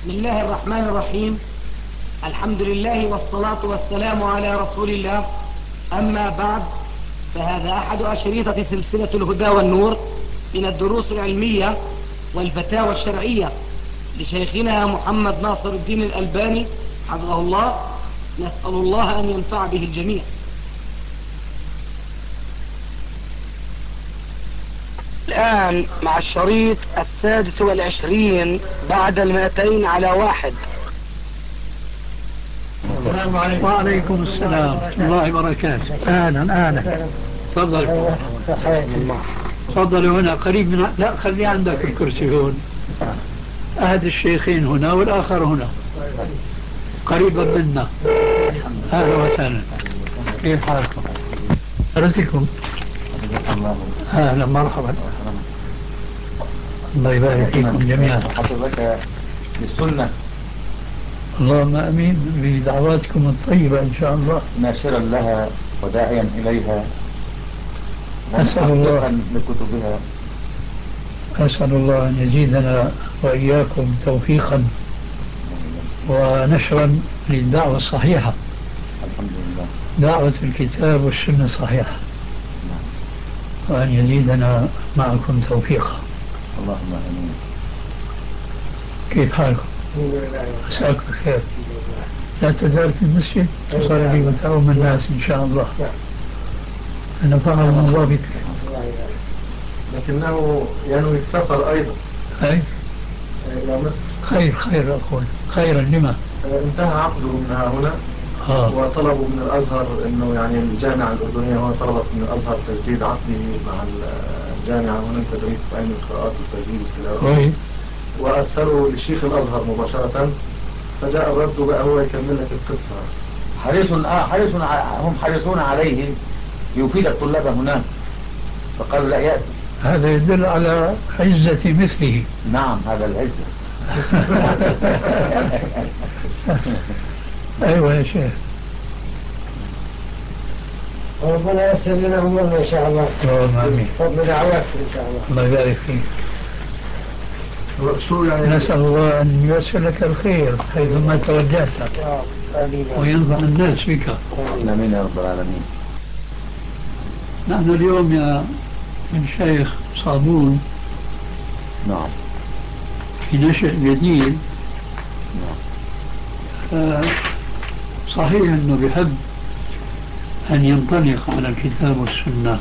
بسم الله الرحمن الرحيم. الحمد لله والصلاة والسلام على رسول الله. أما بعد، فهذا أحد أشريطة سلسلة الهدى والنور من الدروس العلمية والفتاوى الشرعية لشيخنا محمد ناصر الدين الألباني حفظه الله. نسأل الله أن ينفع به الجميع. الآن مع الشريط 26 بعد 200 على 1. السلام عليكم. وعليكم السلام ورحمة الله وبركاته. أهلا. تفضل. تفضل هنا قريب من، لا خلي عندك الكرسي هون. أحد الشيخين هنا والآخر هنا قريبا منا. أهلا وسهلا. كيف حالكم؟ أرزقكم. أهلا مرحبا. الله يبارك فيكم جميعا. حفظك للسنة. اللهم امين بدعواتكم الطيبة ان شاء الله. ناشرا لها وداعيا اليها. اسال الله لكتبها. اسال الله ان يزيدنا واياكم توفيقا ونشرا للدعوة الصحيحة. الحمد لله. دعوة الكتاب والسنة الصحيحة. وان يزيدنا معكم توفيقا. اللهم امين. كيف حالكم؟ مساكم بخير. لا تزال في المسجد تصلي وتعوم الناس ان شاء الله. نفعهم الله بك. لكنه ينوي السفر ايضا. اي الى مصر. خير اقول خيرا لما انتهى عقده من هنا. وطلبوا من الازهر انه يعني الجامعه الاردنيه هنا طلبت من الازهر تجديد عقده مع الجامعه هنا تدريس علم القراءات والتجويد والتلاوه. وارسلوا لشيخ الازهر مباشره، فجاء الرد بقى هو يكمل لك القصه. هم حريصون عليه ليفيد الطلاب هناك، فقالوا لا يأتي. هذا يدل على عزة مثله. نعم هذا العزة. أيوة يا شيخ. ربنا يسر لنا أمورنا إن شاء الله. آمين. فضل دعواتك إن شاء الله. الله يبارك فيك. نسأل الله أن ييسر لك الخير حيثما توجهت وينفع الناس بك. آمين يا رب العالمين. نحن اليوم يا الشيخ صابون نعم في نشأ جديد. صحيح أنه بحب أن ينطلق على الكتاب والسنة،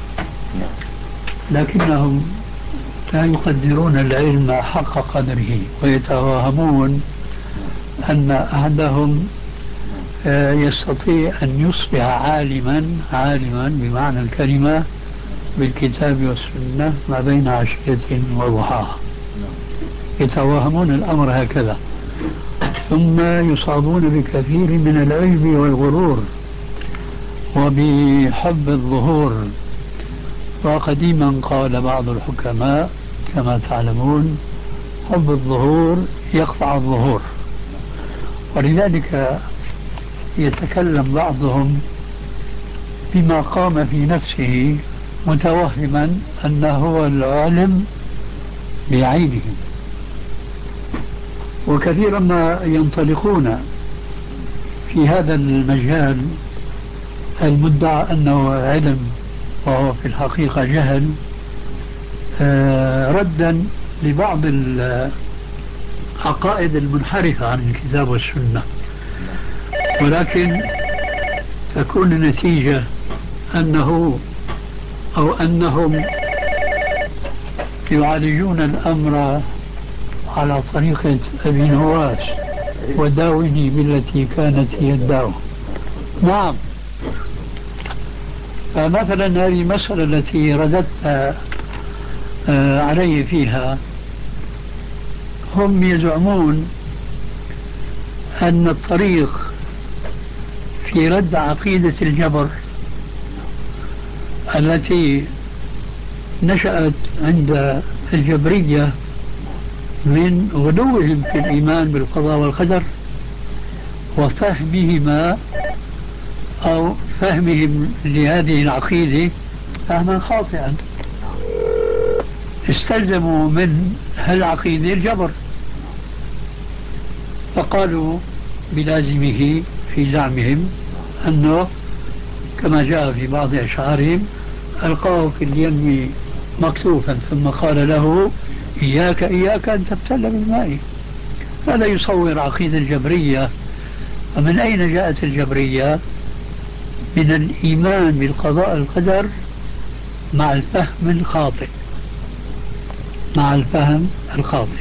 لكنهم لا يقدرون العلم حق قدره ويتوهمون أن أحدهم يستطيع أن يصبح عالما بمعنى الكلمة بالكتاب والسنة ما بين عشية وضحاها. يتوهمون الأمر هكذا، ثم يصابون بكثير من العجب والغرور وبحب الظهور. وقديما قال بعض الحكماء كما تعلمون: حب الظهور يقطع الظهور. ولذلك يتكلم بعضهم بما قام في نفسه متوهما أنه هو العالم بعينه. وكثيرا ما ينطلقون في هذا المجال المدعى أنه علم وهو في الحقيقة جهل، ردا لبعض العقائد المنحرفة عن الكتاب والسنة. ولكن تكون النتيجة أنهم يعالجون الأمر على طريقة ابن نواس: وداوني بالتي كانت هي الداو. نعم. فمثلا هذه المسألة التي رددت علي فيها، هم يزعمون أن الطريق في رد عقيدة الجبر التي نشأت عند الجبرية من غلوهم في الإيمان بالقضاء والقدر وفهمهما أو فهمهم لهذه العقيدة فهما خاطئا، استلزموا من هالعقيدة الجبر. فقالوا بلازمه في زعمهم أنه كما جاء في بعض أشعارهم ألقاه في اليم مكتوفا ثم قال له إياك إياك أن تبتل بالماء. هذا يصور عقيدة الجبرية. ومن أين جاءت الجبرية؟ من الإيمان بالقضاء القدر مع الفهم الخاطئ، مع الفهم الخاطئ.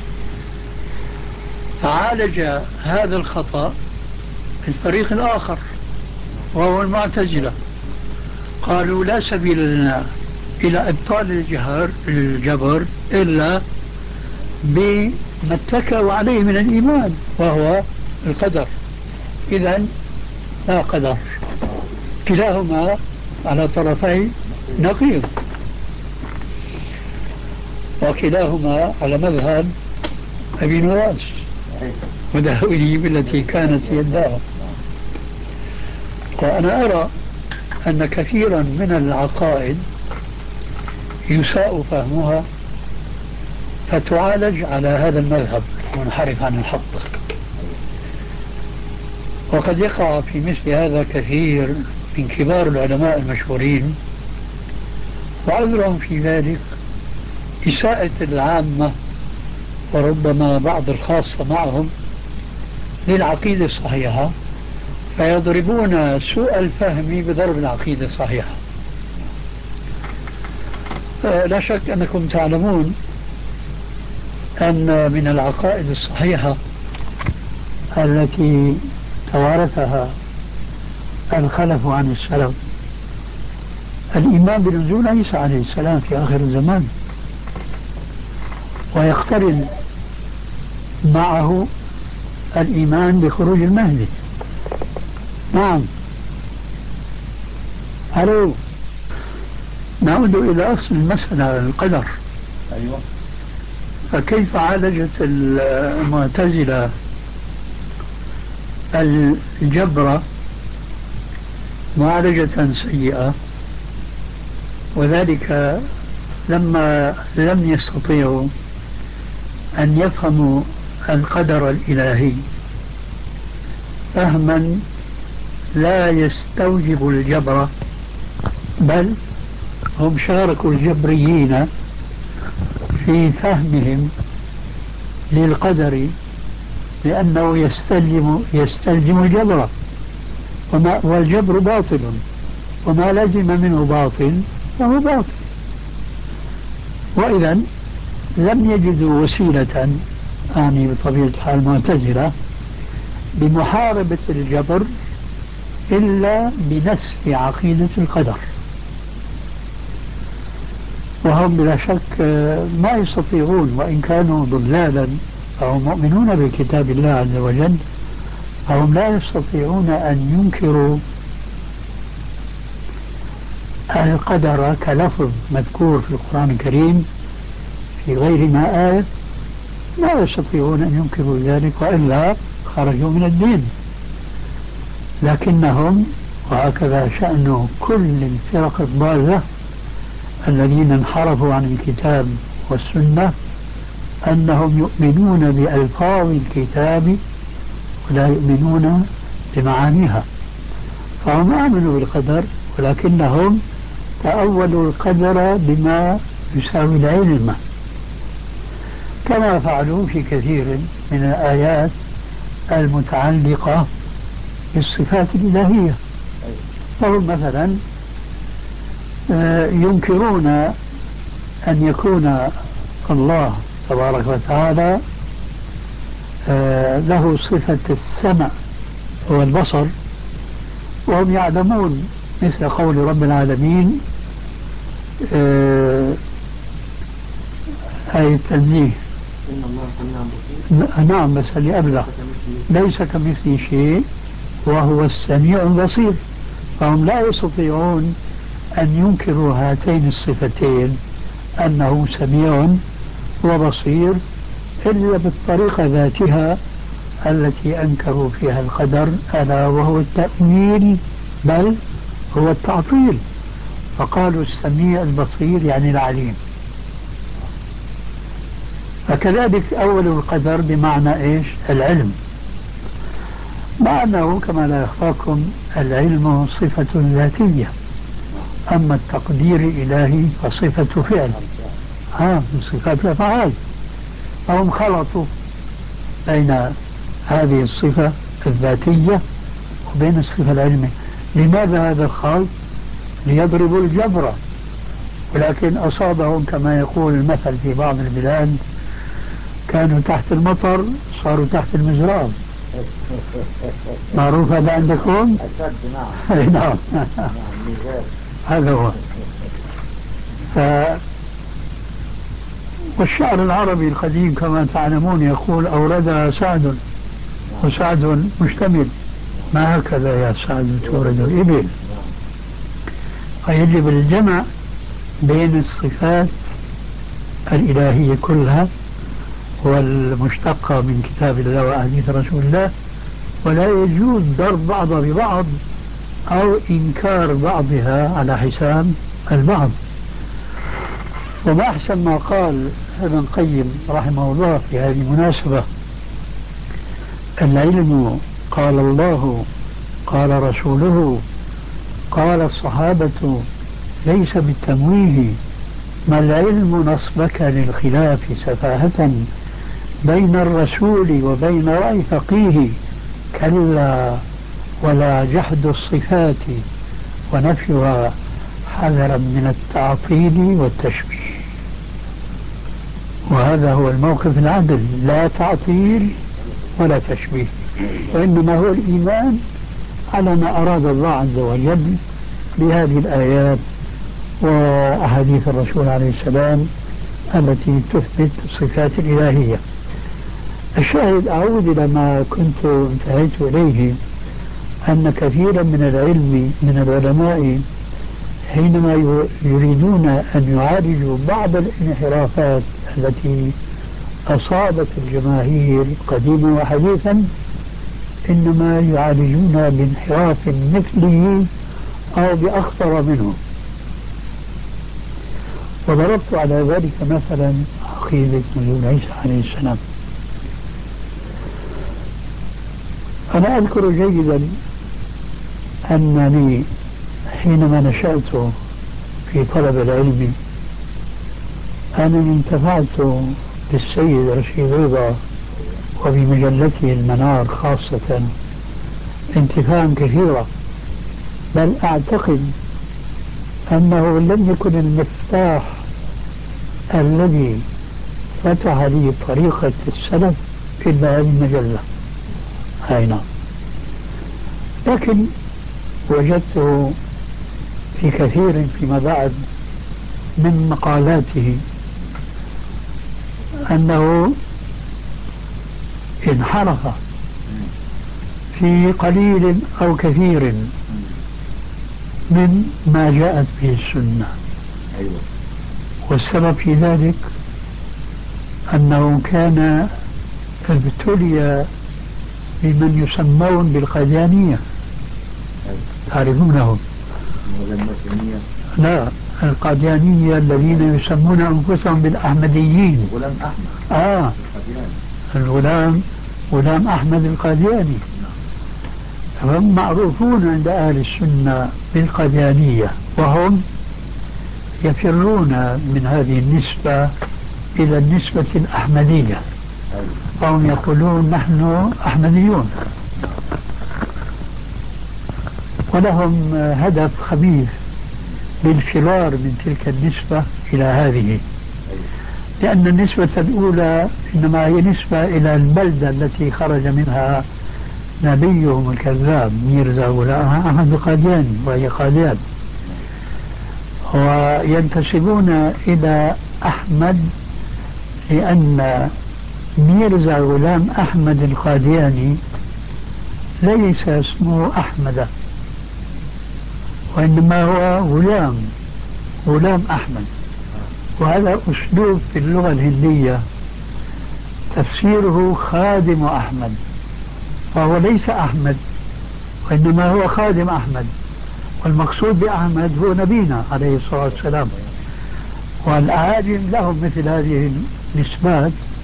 فعالج هذا الخطأ الفريق الآخر وهو المعتزلة. قالوا لا سبيل لنا إلى إبطال الجبر إلا بما اتكوا عليه من الإيمان وهو القدر. إذن لا قدر، كلاهما على طرفي نقيض، وكلاهما على مذهب أبي نواس وداويه التي كانت يداه. وأنا أرى أن كثيرا من العقائد يساء فهمها فتعالج على هذا المذهب منحرف عن الحق. وقد يقع في مثل هذا كثير من كبار العلماء المشهورين، وعذرهم في ذلك إساءة العامة وربما بعض الخاصة معهم للعقيدة الصحيحة، فيضربون سوء الفهم بضرب العقيدة الصحيحة. لا شك أنكم تعلمون أن من العقائد الصحيحة التي توارثها الخلف عن السلف الإيمان بنزول عيسى عليه السلام في آخر الزمان، ويقترن معه الإيمان بخروج المهدي. نعم. ألو، نعود إلى أصل المسألة القدر. أيوة. فكيف عالجت المعتزلة الجبر معالجة سيئة؟ وذلك لما لم يستطيعوا أن يفهموا القدر الإلهي فهما لا يستوجب الجبر، بل هم شاركوا الجبريين في فهمهم للقدر لأنه يستلزم الجبر، والجبر باطل، وما لازم منه باطل فهو باطل. وإذا لم يجدوا وسيلة، يعني بطبيعة الحال المعتزلة، بمحاربة الجبر إلا بنسف عقيدة القدر. وهم بلا شك ما يستطيعون، وإن كانوا ضلالا فهم مؤمنون بكتاب الله عز وجل، فهم لا يستطيعون أن ينكروا القدر كلفظ مذكور في القرآن الكريم في غير ما آية، لا يستطيعون أن ينكروا ذلك، وإلا خرجوا من الدين. لكنهم، وهكذا شأن كل الفرق الضالة الذين انحرفوا عن الكتاب والسنة، أنهم يؤمنون بألفاظ الكتاب ولا يؤمنون بمعانيها. فهم آمنوا بالقدر ولكنهم تأولوا القدر بما يساوي العلم، كما فعلوا في كثير من الآيات المتعلقة بالصفات الإلهية. فهم مثلا ينكرون أن يكون الله تبارك وتعالى له صفة السمع والبصر، وهم يعلمون مثل قول رب العالمين هاي التنزيه إن الله سميع بصير. نعم، بس اللي قبله ليس كمثله شيء وهو السميع البصير. فهم لا يستطيعون أن ينكروا هاتين الصفتين، أنه سميع وبصير، إلا بالطريقة ذاتها التي أنكروا فيها القدر، ألا وهو التأويل، بل هو التعطيل. فقالوا السميع البصير يعني العليم. فكذلك أول القدر بمعنى إيش؟ العلم، مع أنه كما لا يخفاكم العلم صفة ذاتية، أما التقدير الإلهي فصفة فعل من صفات الأفعال. فهم خلطوا بين هذه الصفة الذاتية وبين الصفة العلمية. لماذا هذا الخلط؟ ليضربوا الجبر، ولكن أصابهم كما يقول المثل في بعض البلاد: كانوا تحت المطر صاروا تحت المزراب. معروف هذا عندكم؟ نعم. هذا هو. والشعر العربي القديم كما تعلمون يقول: أوردها سعد وسعد مشتمل، ما هكذا يا سعد تورد الإبل. فيجب الجمع بين الصفات الإلهية كلها والمشتقة من كتاب الله وأحاديث رسول الله، ولا يجوز ضرب بعضها ببعض أو إنكار بعضها على حساب البعض. وما أحسن ما قال ابن القيم رحمه الله في هذه المناسبة: العلم قال الله قال رسوله قال الصحابة ليس بالتمويه، ما العلم نصبك للخلاف سفاهة بين الرسول وبين رأي فقيه، كلا ولا جحد الصفات ونفيها حذرا من التعطيل والتشبيه. وهذا هو الموقف العدل، لا تعطيل ولا تشبيه، وإنما هو الإيمان على ما أراد الله عز وجل بهذه الآيات وأحاديث الرسول عليه السلام التي تثبت الصفات الإلهية. الشاهد، أعود إلى ما كنت انتهيت إليه، أن كثيرا من العلم من العلماء حينما يريدون أن يعالجوا بعض الانحرافات التي أصابت الجماهير قديما وحديثا، إنما يعالجون بانحراف مثله أو بأخطر منه. وضربت على ذلك مثلا عقيدة نزول عيسى عليه السلام. أنا أذكر جيدا أنني حينما نشأت في طلب العلم أنني انتفعت بالسيد رشيد رضا وبمجلته المنار خاصة انتفاعا كثيرا، بل أعتقد أنه لم يكن المفتاح الذي فتح لي طريقة السلف إلا هذه المجلة. نعم. لكن وجدته في كثير فيما بعد من مقالاته أنه انحرف في قليل أو كثير من ما جاءت به السنة. والسبب في ذلك أنه كان ابتلي بمن يسمون بالقاديانية. تعرفونهم؟ لا، القاديانية الذين يسمون أنفسهم بالأحمديين. غلام أحمد. غلام أحمد القادياني. هم معروفون عند أهل السنة بالقاديانية، وهم يفرون من هذه النسبة إلى النسبة الأحمدية، فهم يقولون نحن أحمديون، ولهم هدف خبيث بالفرار من تلك النسبة إلى هذه، لأن النسبة الأولى إنما هي نسبة إلى البلدة التي خرج منها نبيهم الكذاب ميرزا غلام أحمد القادياني، وهي قاديان، وينتسبون إلى أحمد لأن ميرزا غلام أحمد القادياني ليس اسمه أحمد، وإنما هو غلام أحمد. وهذا أسلوب في اللغة الهندية تفسيره خادم أحمد، فهو ليس أحمد وإنما هو خادم أحمد، والمقصود بأحمد هو نبينا عليه الصلاة والسلام. والأعاجم لهم مثل هذه النسبات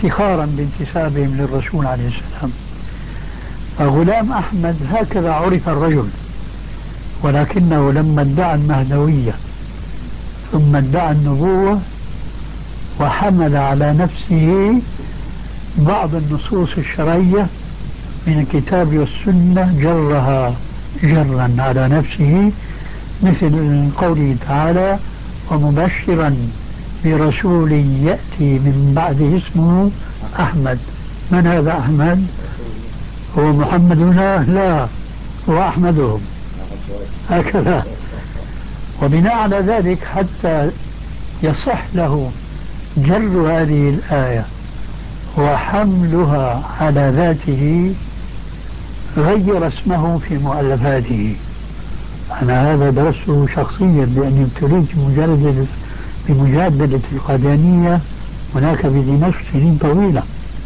افتخارا بانتسابهم للرسول عليه السلام. فغلام أحمد هكذا عرف الرجل، ولكنه لما ادعى المهدوية ثم ادعى النبوة وحمل على نفسه بعض النصوص الشرعية من الكتاب والسنة جرها جرا على نفسه، مثل قوله تعالى: ومبشرا برسول يأتي من بعده اسمه أحمد. من هذا أحمد؟ هو محمد هنا؟ لا، هو أحمدهم هكذا. وبناء على ذلك حتى يصح له جر هذه الآية وحملها على ذاته غير اسمه في مؤلفاته. أنا هذا درسته شخصيا لأني ابتليت بمجادلة القادانية هناك بدمشق سنين طويلة.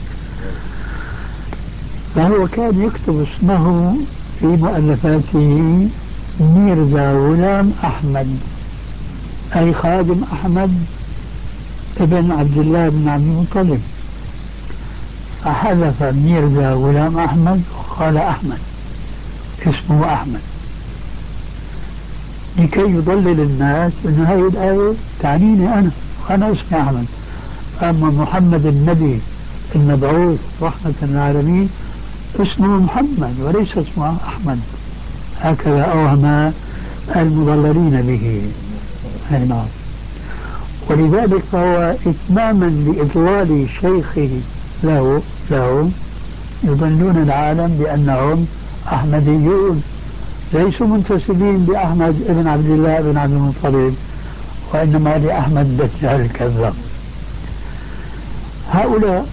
فهو كان يكتب اسمه في مؤلفاته ميرزا غلام أحمد، أي خادم أحمد ابن عبد الله بن عبد المطلب، فحذف ميرزا غلام أحمد وقال أحمد، اسمه أحمد، لكي يضلل الناس أن هذه الآية تعنيني أنا وأنا اسمي أحمد. أما محمد النبي المبعوث رحمة للعالمين اسمه محمد وليس اسمه أحمد، هكذا أوهم المضللين به. نعم. ولذلك فهو إتماما لإضلال شيخه له يضلون العالم بأنهم أحمديون ليسوا منتسبين بأحمد ابن عبد الله بن عبد المطلب، وإنما لأحمد دجال الكذاب. هؤلاء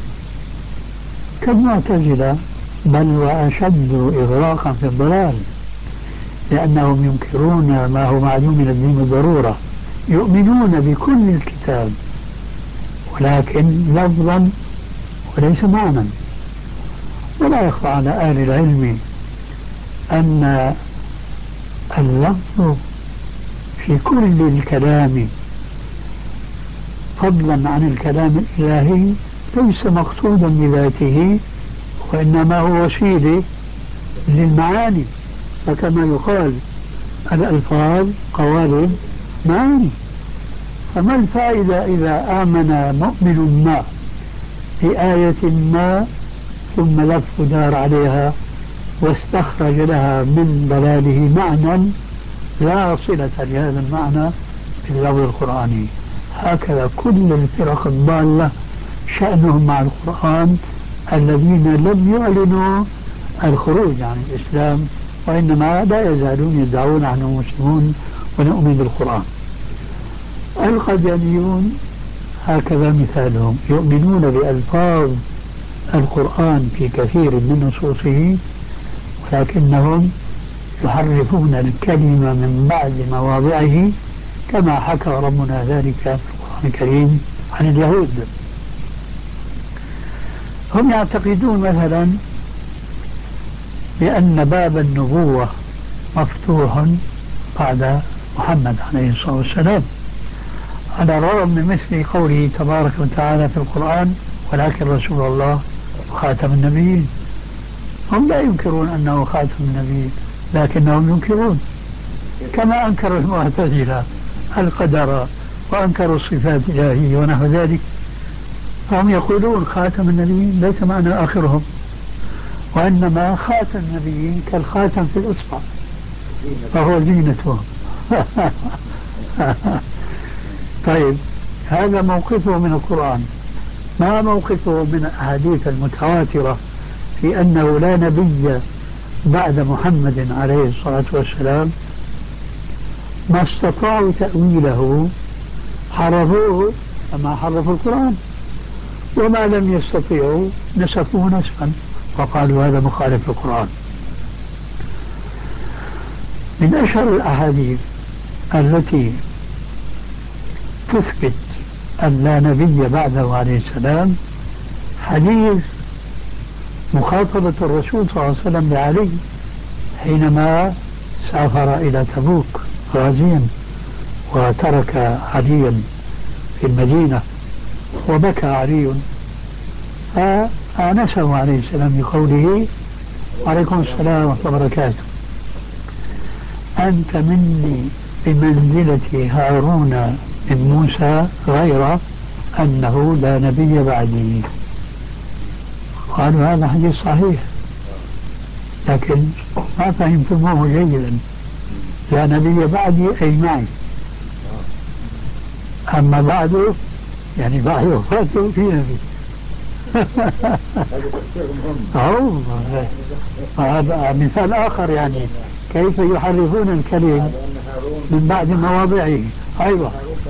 كالمعتزلة بل وأشد إغراقا في الضلال، لأنهم ينكرون ما هو معلوم من الدين بالضرورة، يؤمنون بكل الكتاب ولكن لفظا وليس معنى. ولا يخفى على أهل العلم أن اللفظ في كل الكلام فضلا عن الكلام الإلهي ليس مقصودا بذاته، وإنما هو وسيلة للمعاني. فكما يقال الألفاظ قوالب معاني. فما الفائدة إذا آمن مؤمن ما بآية ما ثم لف دار عليها واستخرج لها من ضلاله معنى لا صلة لهذا المعنى في اللفظ القرآني؟ هكذا كل الفرق الضالة شأنهم مع القرآن الذين لم يعلنوا الخروج عن الإسلام، وإنما لا يزالون يدعون أنهم مسلمون ونؤمن بالقرآن. القاديانيون هكذا مثالهم، يؤمنون بألفاظ القرآن في كثير من نصوصه، ولكنهم يحرفون الكلمة من بعد مواضعه كما حكى ربنا ذلك في القرآن الكريم عن اليهود. هم يعتقدون مثلا بأن باب النبوة مفتوح بعد محمد عليه الصلاة والسلام، على الرغم من مثل قوله تبارك وتعالى في القرآن: ولكن رسول الله خاتم النبيين. هم لا ينكرون أنه خاتم النبيين، لكنهم ينكرون كما أنكر المعتزلة القدر وأنكروا الصفات الإلهية ونحو ذلك. فهم يقولون خاتم النبيين ليس معنى آخرهم، وإنما خاتم النبيين كالخاتم في الإصبع فهو زينتهم. طيب، هذا موقفه من القرآن. ما موقفه من الأحاديث المتواترة في أنه لا نبي بعد محمد عليه الصلاة والسلام؟ ما استطاعوا تأويله حرفوه كما حرفوا القرآن، وما لم يستطيعوا نسفوه نسفا وقالوا هذا مخالف للقرآن. من أشهر الأحاديث التي تثبت أن لا نبي بعده عليه السلام حديث مخاطبة الرسول صلى الله عليه وسلم لعلي حينما سافر إلى تبوك غازيا وترك عليا في المدينة، وبكى علي فآنسه عليه السلام بقوله: وعليكم السلام ورحمة الله وبركاته، أنت مني بمنزلة هارون من موسى، غير أنه لا نبي بعدي. قالوا هذا حديث صحيح، لكن ما فهمتموه جيدا. لا نبي بعدي أي معي، أما بعده يعني بعد وفاته في نبي. هذا مثال آخر، يعني كيف يحرفون الكلم من بعد مواضعه. أيوة،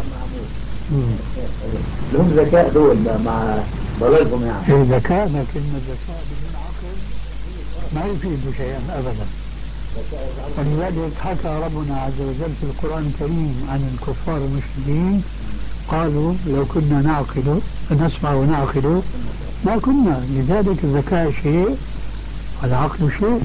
لهم ذكاء دول مع ضلالهم يعني. ذكاء، لكن الذكاء بدون عقل ما يفيد شيئا أبدا. ولذلك حكى ربنا عز وجل في القرآن الكريم عن الكفار المشركين، قالوا لو كنا نعقل نسمع ونعقل ما كنا. لذلك الذكاء شيء والعقل شيء.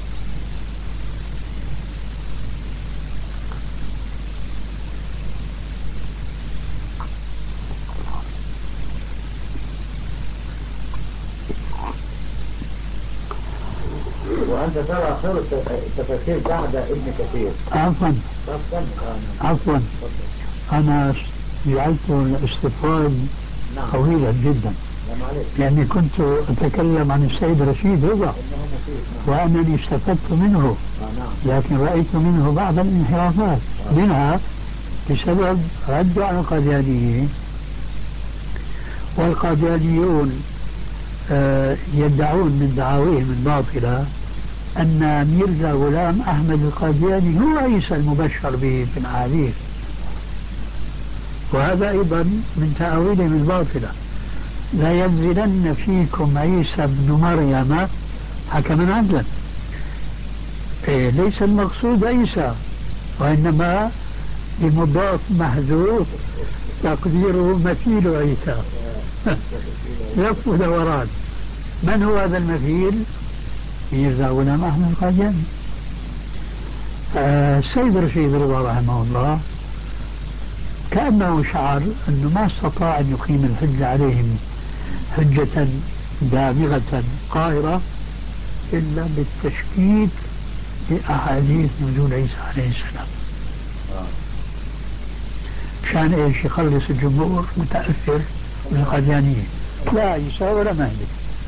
وأنت ترى خير التفاسير بعد ابن كثير. عفوا أنا جعلت الاستفاد طويلا جدا، لأني كنت أتكلم عن السيد رشيد رضا وأنني استفدت منه، لكن رأيت منه بعض الانحرافات، منها بسبب رد على القاديانيين. والقاديانيون يدعون من دعاويهم الباطلة أن ميرزا غلام أحمد القادياني هو عيسى المبشر به في الأحاديث، وهذا أيضا من تأويلهم الباطلة. لا ينزلن فيكم عيسى ابن مريم حكما عدلا. ليس المقصود عيسى، وإنما بمضاف محذوف تقديره مثيل عيسى. لف ودوران. من هو هذا المثيل؟ ميرزا غلام أحمد القادياني. السيد رشيد رضا رحمه الله كأنه شعر أنه ما استطاع أن يقيم الحجة عليهم حجة دامغة قاهرة إلا بالتشكيك بأحاديث نزول عيسى عليه السلام. شان إيش؟ يخلص الجمهور متأثر بالقاديانية، لا عيسى ولا مهدي.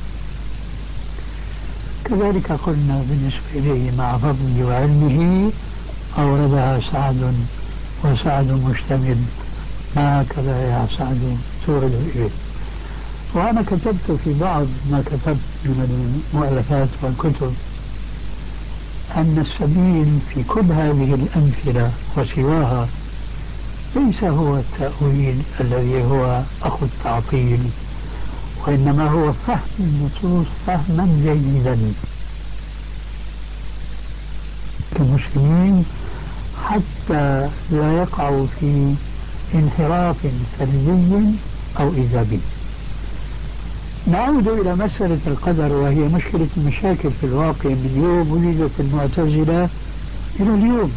كذلك قلنا بالنسبة إليه مع فضله وعلمه أوردها سعد، وسعد مشتمل، ما كذا يا سعد تورد الإبل. وأنا كتبت في بعض ما كتبت من المؤلفات والكتب أن السبيل في كل هذه الأمثلة وسواها ليس هو التأويل الذي هو أخو التعطيل، وإنما هو فهم النصوص فهما جيدا كمسلمين حتى لا يقعوا في انحراف سلبي أو إيجابي. نعود إلى مسألة القدر، وهي مشكلة المشاكل في الواقع من يوم ولدت المعتزلة إلى اليوم.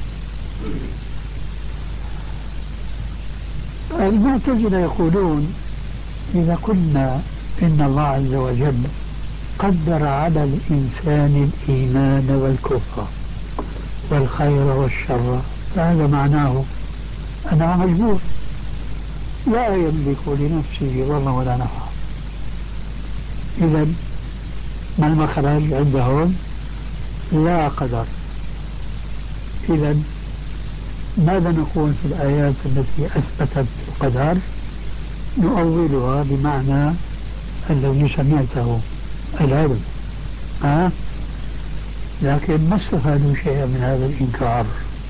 المعتزلة يقولون إذا قلنا إن الله عز وجل قدر على الإنسان الإيمان والكفر والخير والشر، فهذا معناه أنه مجبور لا يملك لنفسه ضرا ولا نفعا. إذا ما المخرج عندهم؟ لا قدر. إذا ماذا نقول في الآيات التي أثبتت القدر؟ نؤولها بمعنى الذي سمعته، العلم. لكن ما استفادوا شيئا من هذا الإنكار،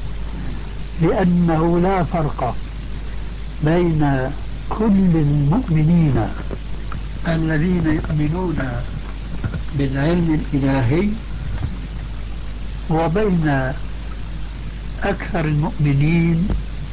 لأنه لا فرق بين كل المؤمنين الذين يؤمنون بالعلم الإلهي وبين أكثر المؤمنين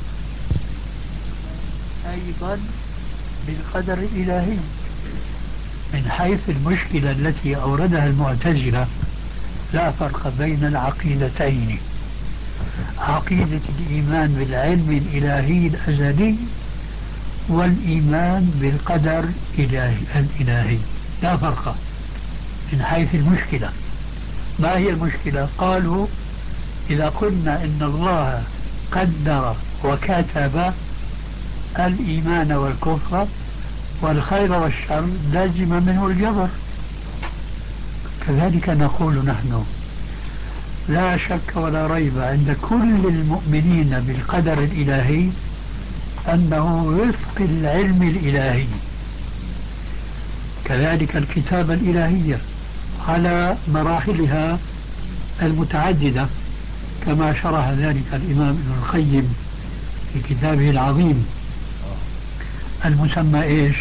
أيضا بالقدر الإلهي. من حيث المشكلة التي أوردها المعتزلة لا فرق بين العقيدتين، عقيدة الإيمان بالعلم الإلهي الأزلي والإيمان بالقدر الإلهي. لا فرق من حيث المشكلة. ما هي المشكلة؟ قالوا إذا قلنا إن الله قدر وكتب الإيمان والكفر والخير والشر لازم منه الجبر. كذلك نقول نحن لا شك ولا ريب عند كل المؤمنين بالقدر الإلهي أنه وفق العلم الإلهي. كذلك الكتابة الإلهية على مراحلها المتعددة كما شرح ذلك الإمام ابن القيم في كتابه العظيم المسمى إيش؟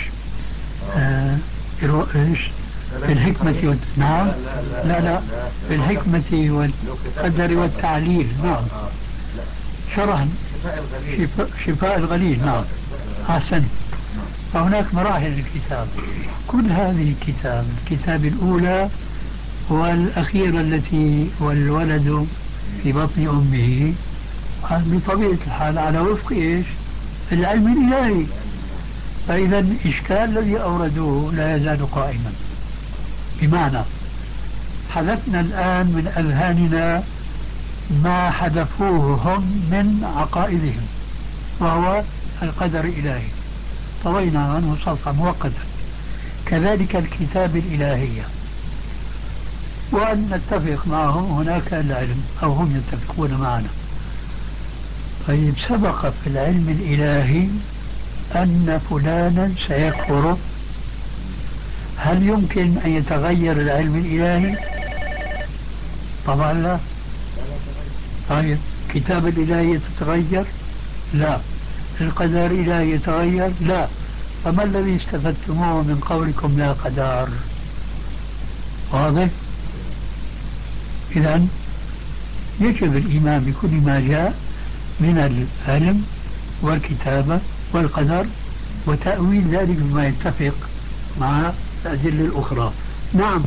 إيش؟ في الحكمة نعم لا في الحكمة والقدر والتعليل. نعم شرح شفاء الغليل. نعم أحسن. فهناك مراحل الكتاب. كل هذه الكتاب الأولى والأخيرة التي والولد في بطن أمه بطبيعة الحال على وفق إيش؟ العلم الإلهي. فإذا الإشكال الذي أوردوه لا يزال قائما، بمعنى حذفنا الآن من أذهاننا ما حذفوه هم من عقائدهم وهو القدر الإلهي، طوينا عنه صفحة مؤقتا. كذلك الكتاب الإلهية، وأن نتفق معهم هناك العلم أو هم يتفقون معنا. طيب سبق في العلم الإلهي أن فلانا سيكفر، هل يمكن أن يتغير العلم الإلهي؟ طبعا لا. طيب كتاب الإلهي تتغير؟ لا. القدر الإلهي يتغير؟ لا. فما الذي استفدتموه من قولكم لا قدر؟ واضح؟ إذن يجب الإيمان بكل ما جاء من العلم والكتابة والقدر وتأويل ذلك بما يتفق مع الأدلة الأخرى. نعم.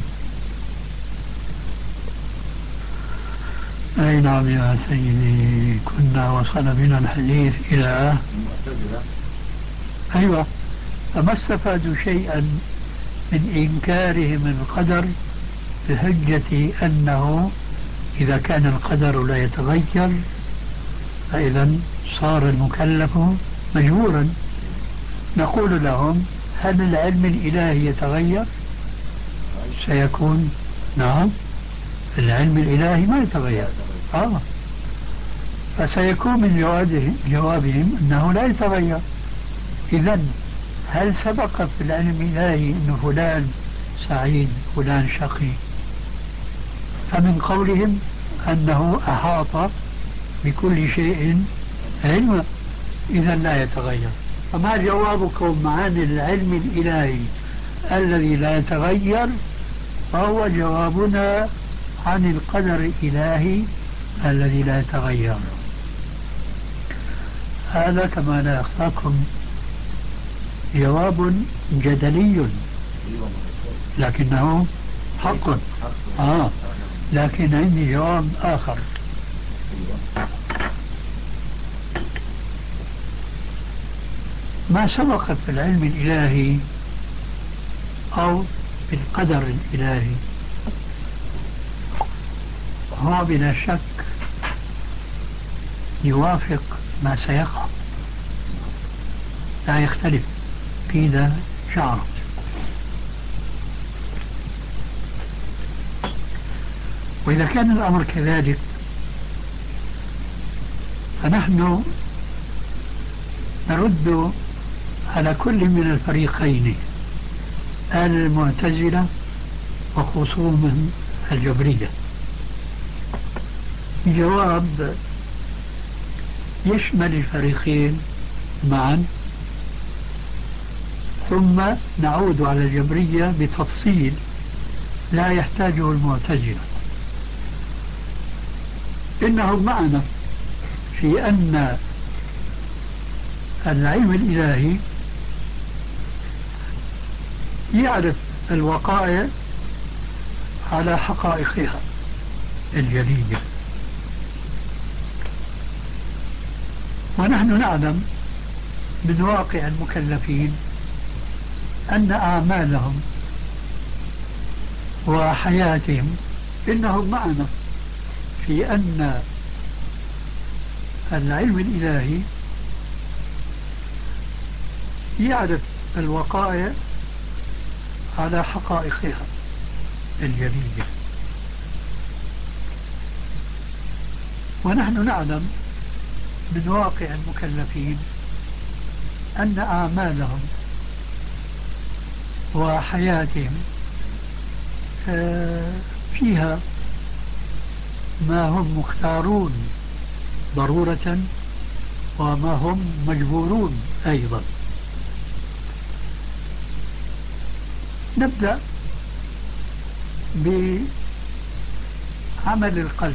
أي نعم يا سيدي، كنا وصل بنا الحديث إلى أيوة. فما استفادوا شيئا من إنكارهم القدر بحجة أنه إذا كان القدر لا يتغير فإذا صار المكلف مجبورا. نقول لهم هل العلم الإلهي يتغير؟ سيكون نعم، العلم الإلهي ما يتغير. فسيكون من جوابهم أنه لا يتغير. إذن هل سبق في العلم الإلهي أن فلان سعيد فلان شقي؟ فمن قولهم أنه أحاط بكل شيء علما، إذا لا يتغير. فما جوابكم عن العلم الإلهي الذي لا يتغير؟ فهو جوابنا عن القدر الإلهي الذي لا يتغير. هذا كما لا يخفاكم جواب جدلي لكنه حق. لكن عندي جواب آخر. ما سبق في العلم الإلهي أو في القدر الإلهي هو بلا شك يوافق ما سيقع، لا يختلف كذا شعرت. وإذا كان الأمر كذلك فنحن نرد على كل من الفريقين، المعتزلة وخصومهم الجبرية، جواب يشمل الفريقين معا، ثم نعود على الجبرية بتفصيل لا يحتاجه المعتزلة. إنهم معنا في أن العلم الإلهي يعرف الوقائع على حقائقها الجلية، ونحن نعلم من واقع المكلفين أن أعمالهم وحياتهم إنهم معنا في أن العلم الإلهي يعرف الوقائع على حقائقها الجلية، ونحن نعلم من واقع المكلفين أن أعمالهم وحياتهم فيها ما هم مختارون ضرورة وما هم مجبورون أيضا. نبدأ بعمل القلب.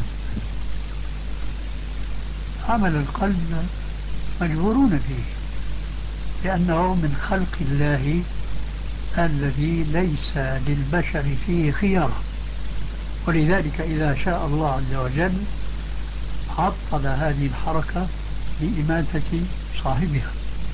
عمل القلب مجبورون فيه لأنه من خلق الله الذي ليس للبشر فيه خيار، ولذلك إذا شاء الله عز وجل عطل هذه الحركة لإماتة صاحبها.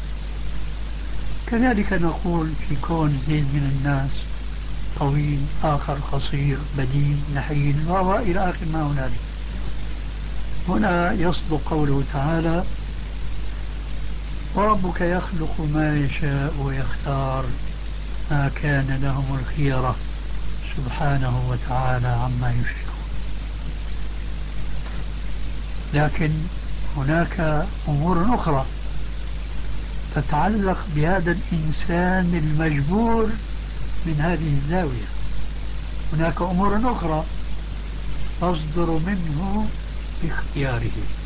كذلك نقول في كون زيد من الناس طويل، آخر قصير، بدين، نحيل، وإلى آخر ما هنالك. هنا يصدق قوله تعالى: وربك يخلق ما يشاء ويختار ما كان لهم الخيرة سبحانه وتعالى عما يشركون. لكن هناك أمور أخرى تتعلق بهذا الإنسان المجبور من هذه الزاوية. هناك أمور أخرى تصدر منه باختياره.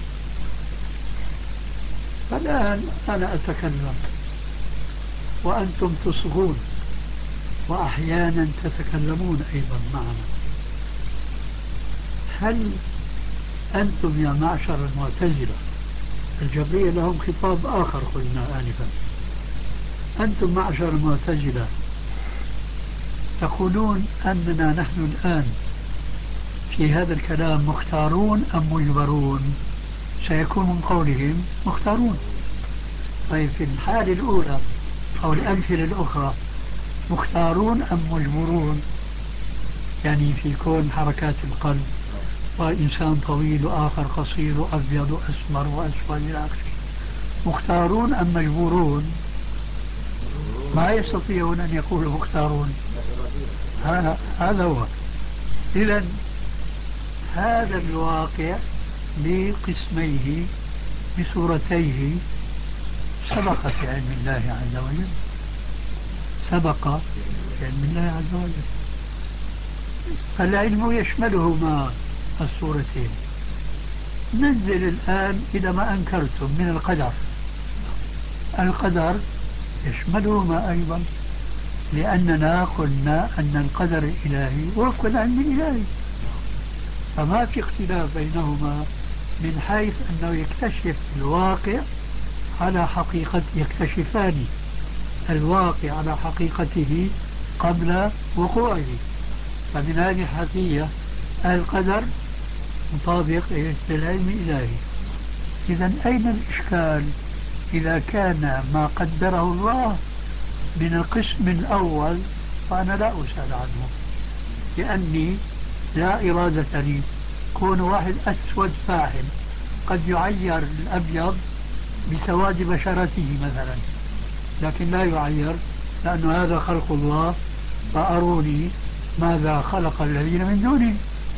فالآن أنا أتكلم وأنتم تصغون وأحيانا تتكلمون أيضا معنا. هل أنتم يا معشر المعتزلة، الجبرية لهم خطاب آخر قلنا آنفا، أنتم معشر المعتزلة تقولون أننا نحن الآن في هذا الكلام مختارون أم مجبرون؟ سيكون من قولهم مختارون. طيب في الحالة الأولى أو الأمثلة الأخرى مختارون أم مجبرون؟ يعني في كون حركات القلب وإنسان طويل وآخر قصير وأبيض وأسمر وأسود إلى آخره، مختارون أم مجبورون؟ ما يستطيعون أن يقولوا مختارون. هذا هو. إذن هذا الواقع بقسميه بصورتيه سبق في علم الله عز وجل، سبق في علم الله عز وجل. فالعلم يشملهما الصورتين. ننزل الآن إلى ما أنكرتم من القدر. القدر يشملهما أيضا، لأننا قلنا أن القدر الإلهي وفق العلم الإلهي، فما في اختلاف بينهما من حيث أنه يكتشف الواقع على حقيقة، يكتشفان الواقع على حقيقته قبل وقوعه. فمن هذه الحيثية القدر مطابق للعلم الإلهي. إذن أين الإشكال إذا كان ما قدره الله من القسم الأول؟ فأنا لا أسأل عنه، لأني لا إرادة لي. كون واحد أسود فاحم قد يعير الأبيض بسواد بشرته مثلا، لكن لا يعير، لأن هذا خلق الله، فأروني ماذا خلق الذين من دونه.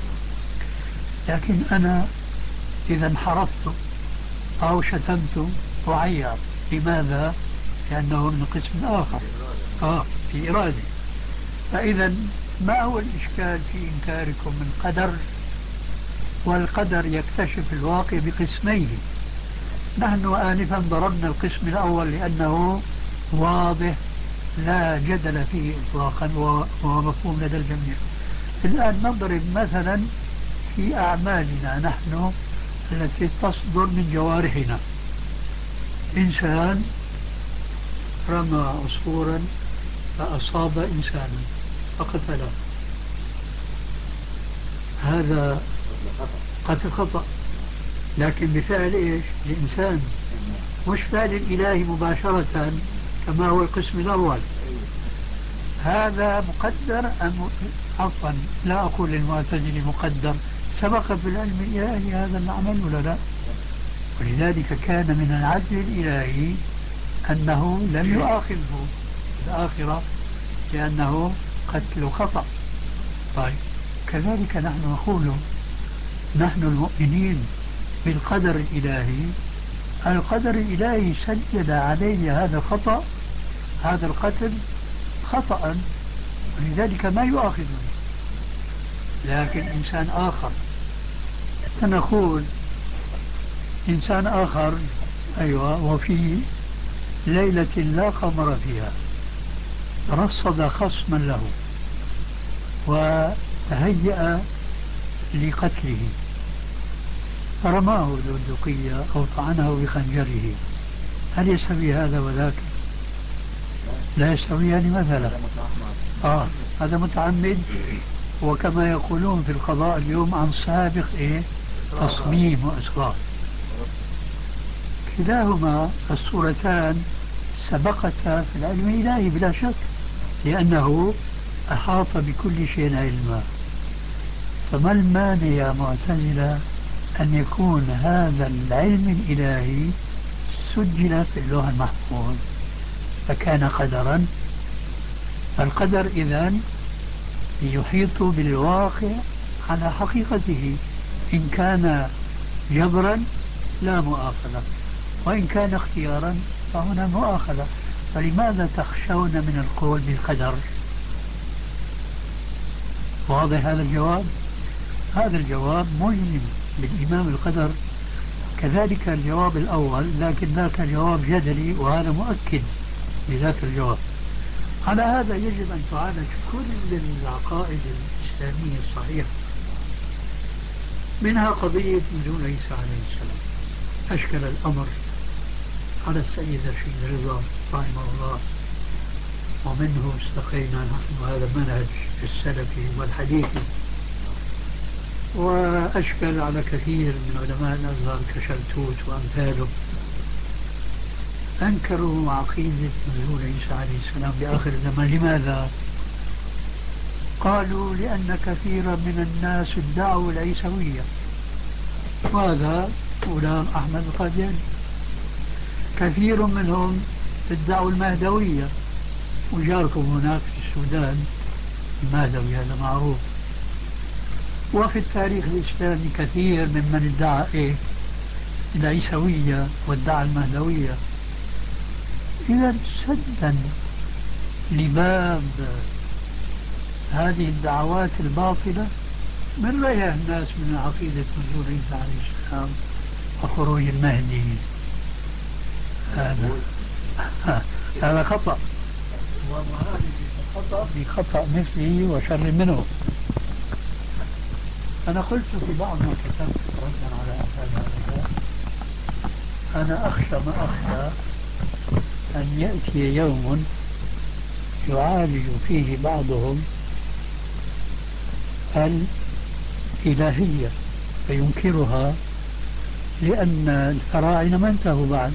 لكن أنا إذا انحرفت أو شتمت أعير. لماذا؟ لأنه من قسم آخر في إرادة. فإذا ما هو الإشكال في إنكاركم من قدر؟ والقدر يكتشف الواقع بقسميه. نحن آنفا ضربنا القسم الأول لأنه واضح لا جدل فيه إطلاقا وهو مفهوم لدى الجميع. الآن نضرب مثلا في أعمالنا نحن التي تصدر من جوارحنا. إنسان رمى عصفورا فأصاب إنسانا فقتله، هذا قتل خطأ، لكن بفعل إيش؟ الإنسان، مش فعل الإله مباشرة كما هو القسم الأول. هذا مقدر عفوا لا أقول المعتزلي مقدر، سبق في العلم الإلهي هذا العمل ولا لا؟ ولذلك كان من العدل الإلهي أنه لم يؤاخذه في الآخرة لأنه قتل خطأ. طيب كذلك نحن نقول نحن المؤمنين بالقدر الإلهي، القدر الإلهي سجل عليه هذا الخطأ، هذا القتل خطأ، ولذلك ما يؤاخذني. لكن إنسان آخر سنقول إنسان آخر أيوة وفي ليلة لا قمر فيها رصد خصما له وتهيأ لقتله فرماه البندقية أو طعنه بخنجره، هل يستوي هذا وذاك؟ لا يستويان مثلا. هذا متعمد، وكما يقولون في القضاء اليوم عن سابق تصميم وإصرار. كلاهما الصورتان سبقتا في العلم الإلهي بلا شك، لأنه أحاط بكل شيء علما. فما المانع يا معتزلة أن يكون هذا العلم الإلهي سجل في اللوح المحفوظ فكان قدرا؟ القدر إذن يحيط بالواقع على حقيقته، إن كان جبرا لا مؤاخذة، وإن كان اختيارا فهنا مؤاخذة. فلماذا تخشون من القول بالقدر؟ واضح هذا الجواب؟ هذا الجواب ملزم بالإيمان بالقدر، كذلك الجواب الأول، لكن ذاك جواب جدلي وهذا مؤكد لذاك الجواب. على هذا يجب أن تعالج كل العقائد الإسلامية الصحيحة، منها قضية نزول عيسى عليه السلام. أشكل الأمر على السيد رشيد رضا رحمه الله، ومنه استقينا نحن هذا المنهج السلفي والحديثي، وأشكل على كثير من علماء الأزهر كشلتوت وأمثاله، أنكروا عقيدة نزول عيسى عليه السلام بآخر الزمان. لماذا؟ قالوا لأن كثيرا من الناس ادعوا العيسوية، وهذا غلام أحمد القادياني. كثير منهم ادعوا المهدوية، وجاركم هناك في السودان المهدوي هذا معروف. وفي التاريخ الإسلامي كثير ممن ادعى العيسوية وادعى المهدوية. إذا سدا لباب هذه الدعوات الباطلة من ريح الناس من عقيدة نزول عيسى عليه السلام وخروج المهدي. هذا خطأ، بخطأ مثله وشر منه. أنا قلت في بعض ما كتبت ردا على هذا، أنا أخشى ما أخشى أن يأتي يوم يعالج فيه بعضهم الإلهية فينكرها، لأن الفراعنة ما انتهوا بعد،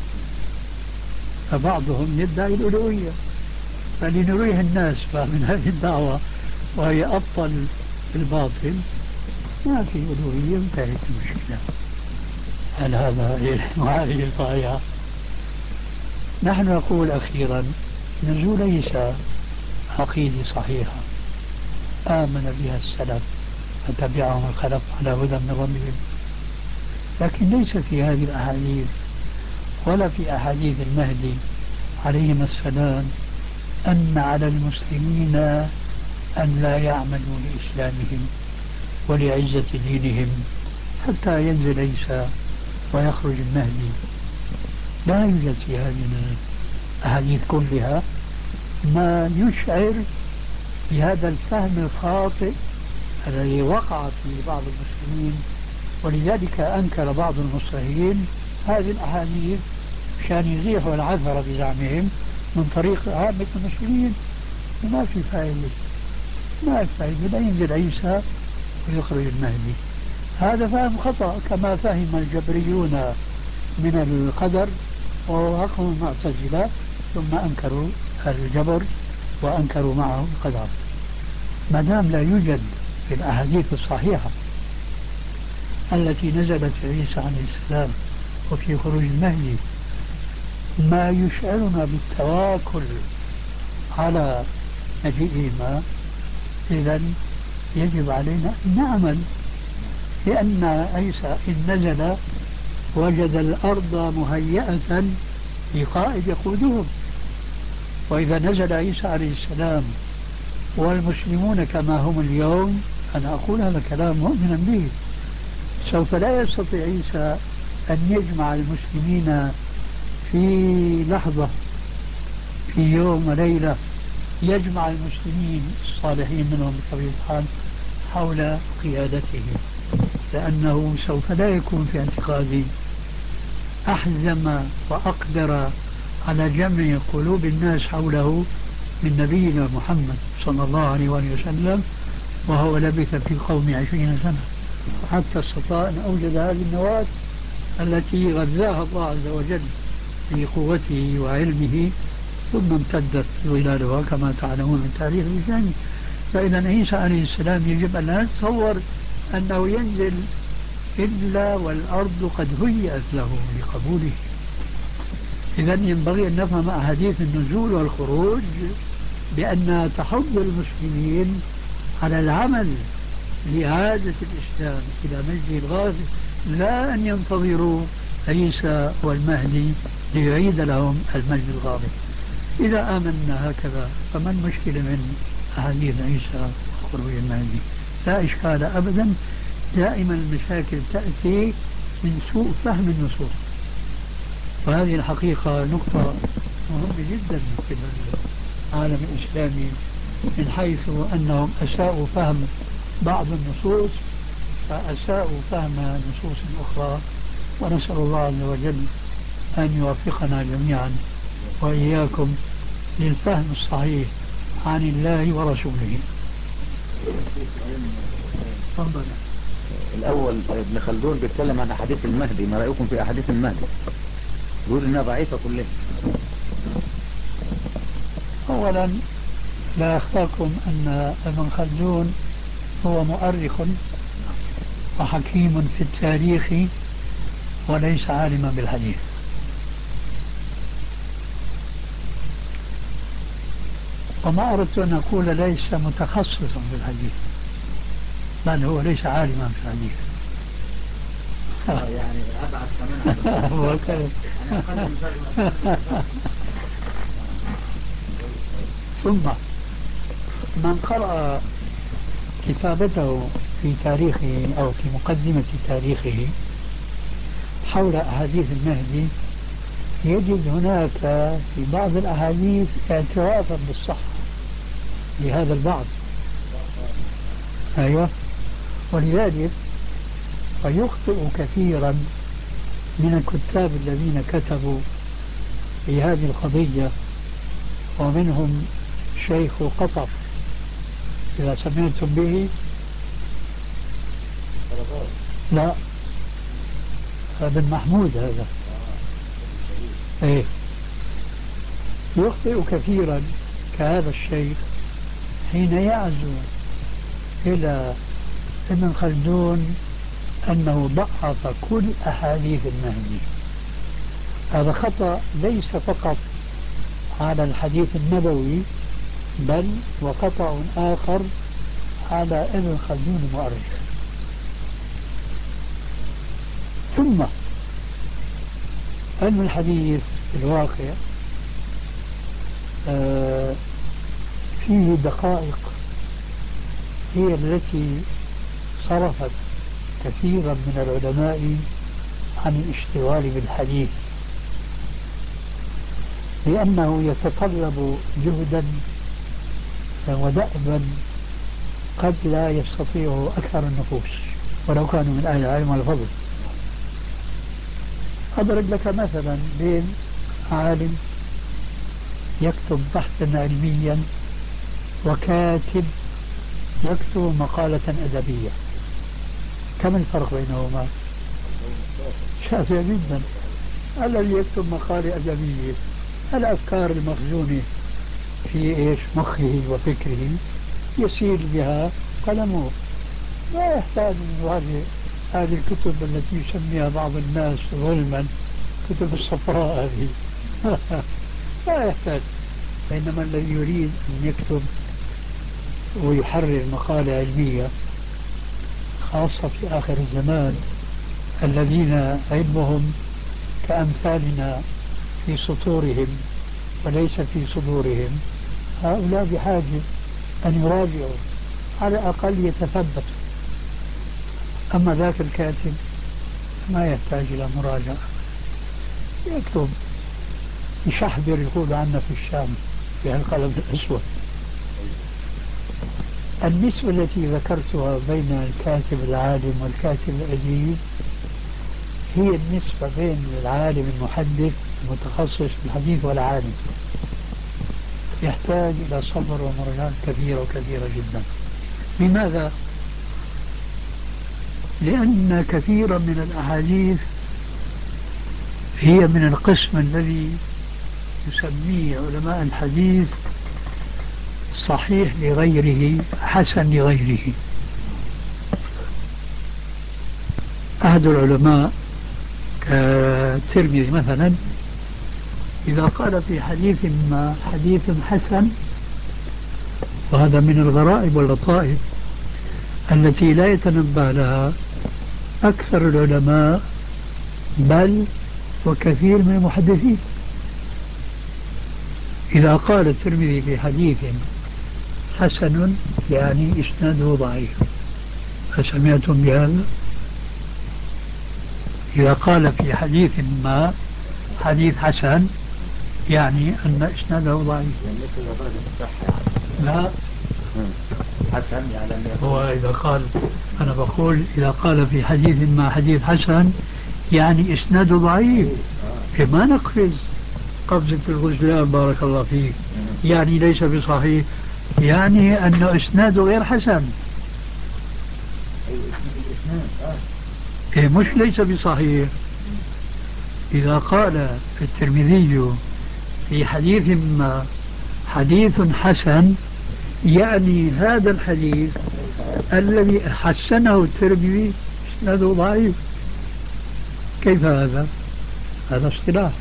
فبعضهم يدعي الألوهية، فلنريه الناس من هذه الدعوة وهي أبطل الباطل، ما في ألوهية، انتهت المشكلة. هل هذا معالجة صحيحة؟ نحن نقول أخيرا نزول عيسى عقيدة صحيحة آمن بها السلف فتبعهم الخلف على هدى من ربهم، لكن ليس في هذه الأحاديث ولا في أحاديث المهدي عليهما السلام أن على المسلمين أن لا يعملوا لإسلامهم ولعزة دينهم حتى ينزل عيسى ويخرج المهدي. لا يوجد في هذه الأحاديث كلها ما يشعر بهذا الفهم الخاطئ الذي وقع في بعض المسلمين، ولذلك أنكر بعض المصلحين هذه الأحاديث مشان يزيحوا العثرة بزعمهم من طريق عامة المسلمين. ما في فائدة، ما في فائدة، لا ينزل عيسى ويخرج المهدي. هذا فهم خطأ كما فهم الجبريون من القدر ووافقهم المعتزلة، ثم أنكروا الجبر وأنكروا معه القدر. ما دام لا يوجد في الأحاديث الصحيحة التي نزلت في عيسى عليه السلام وفي خروج المهدي ما يشعرنا بالتواكل على مجيئهما، إذا يجب علينا أن نعمل، لأن عيسى إن نزل وجد الأرض مهيئة لقائد يقودهم، وإذا نزل عيسى عليه السلام والمسلمون كما هم اليوم، أنا أقول هذا كلام مؤمنا به، سوف لا يستطيع عيسى أن يجمع المسلمين في لحظة، في يوم وليلة، يجمع المسلمين الصالحين منهم بطبيعة الحال حول قيادته، لأنه سوف لا يكون في اعتقادي أحزم وأقدر على جمع قلوب الناس حوله من نبينا محمد صلى الله عليه وآله وسلم، وهو لبث في قوم 20 سنة حتى استطاع أن أوجد هذه النواة التي غذاها الله عز وجل بقوته وعلمه، ثم امتدت ظلالها كما تعلمون من تاريخ الإسلام. فإذا عيسى عليه السلام يجب أن لا نتصور أنه ينزل إلا والأرض قد هيأت له لقبوله. إذا ينبغي أن نفهم أحاديث النزول والخروج بأن تحض المسلمين على العمل لإعادة الإسلام إلى مجده الغاية، لا أن ينتظروا عيسى والمهدي ليعيد لهم المجد الغاضب. إذا آمنا هكذا فما المشكلة من أحاديث عيسى وخروج المهدي؟ لا إشكال أبدا. دائما المشاكل تأتي من سوء فهم النصوص، وهذه الحقيقة نقطة مهمة جدا في العالم الإسلامي، من حيث أنهم أساءوا فهم بعض النصوص فأساءوا فهم نصوص أخرى، ونسأل الله عز وجل أن يوفقنا جميعا وإياكم للفهم الصحيح عن الله ورسوله. تفضل. الأول ابن خلدون بيتكلم عن أحاديث المهدي، ما رأيكم في أحاديث المهدي؟ يقول إنها ضعيفة كلها. أولا لا أخفاكم أن ابن خلدون هو مؤرخ وحكيم في التاريخ وليس عالما بالحديث، وما أردت أن أقول ليس متخصصا في الحديث، بل هو ليس عالما في الحديث. يعني أبعد كمان ثم من قرأ كتابته في تاريخه أو في مقدمة تاريخه حول أحاديث المهدي يجد هناك في بعض الأحاديث اعترافا بالصحة لهذا البعض. أيوة. ولذلك فيخطئ كثيرا من الكتاب الذين كتبوا في هذه القضية، ومنهم شيخ قطر إذا سمعتم به. لا، ابن محمود هذا. إيه. يخطئ كثيرا كهذا الشيخ حين يعزو إلى ابن خلدون أنه ضعف كل أحاديث المهدي. هذا خطأ ليس فقط على الحديث النبوي، بل وخطأ آخر على ابن خلدون المؤرخ. ثم علم الحديث في الواقع فيه دقائق هي التي صرفت كثيرا من العلماء عن الاشتغال بالحديث، لأنه يتطلب جهدا ودأبا قد لا يستطيعه أكثر النفوس ولو كانوا من أهل العلم والفضل. أضرب لك مثلا بين عالم يكتب بحثا علميا وكاتب يكتب مقالة أدبية، كم الفرق بينهما؟ شاسع جدا. الذي يكتب مقالة أدبية الأفكار المخزونة في مخه وفكره يسير بها قلمه، لا يحتاج أن هذه الكتب التي يسميها بعض الناس ظلما كتب الصفراء هذه لا يحتاج. بينما الذي يريد أن يكتب ويحرر مقالة علمية خاصة في آخر الزمان، الذين علمهم كأمثالنا في سطورهم وليس في صدورهم، هؤلاء بحاجة أن يراجعوا على الأقل يتثبتوا. أما ذاك الكاتب ما يحتاج إلى مراجعة، يكتب يشحذر يقول عنا في الشام بهالقلم الأسود. النسبة التي ذكرتها بين الكاتب العالم والكاتب الأديب هي النسبة بين العالم المحدث المتخصص في الحديث والعالم، يحتاج إلى صبر ومراجعة كثيرة وكثيرة جدا. لماذا؟ لأن كثيرا من الأحاديث هي من القسم الذي يسميه علماء الحديث صحيح لغيره حسن لغيره. أحد العلماء كالترمذي مثلا إذا قال في حديث ما حديث حسن، وهذا من الغرائب واللطائف التي لا يتنبه لها أكثر العلماء بل وكثير من المحدثين، إذا قال الترمذي في حديث حسن يعني إسناده ضعيف. فسمعتم بهذا؟ إذا قال في حديث ما حديث حسن يعني أن إسناده ضعيف. لا حسن يعني هو إذا قال، أنا بقول إذا قال في حديث ما حديث حسن يعني إسناده ضعيف. ما نقفز قفزة الغزلان بارك الله فيك، يعني ليس بصحيح، يعني أن إسناده غير حسن. مش ليس بصحيح. إذا قال الترمذي في حديث ما حديث حسن يعني هذا الحديث الذي حسنه الترمذي إسناده ضعيف. كيف هذا؟ هذا اصطلاح،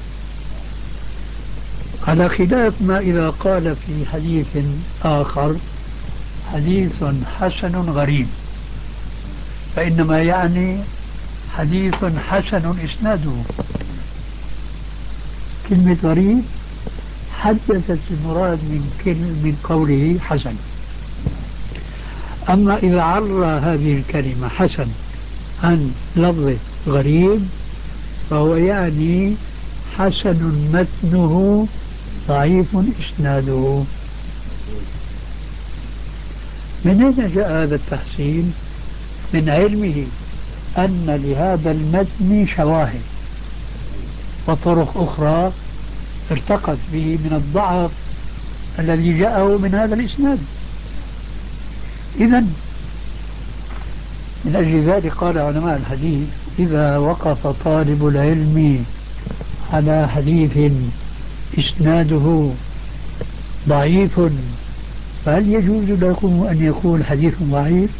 على خلاف ما إذا قال في حديث آخر حديث حسن غريب، فإنما يعني حديث حسن إسناده. كلمة غريب حدثت المراد من قوله حسن. أما إذا عرى هذه الكلمة حسن عن لفظ غريب فهو يعني حسن متنه ضعيف إسناده. من أين جاء هذا التحسين؟ من علمه أن لهذا المتن شواهد وطرق أخرى ارتقت به من الضعف الذي جاءه من هذا الإسناد. إذن من أجل ذلك قال علماء الحديث إذا وقف طالب العلم على حديث إسناده ضعيف فهل يجوز لكم أن يكون حديث ضعيف؟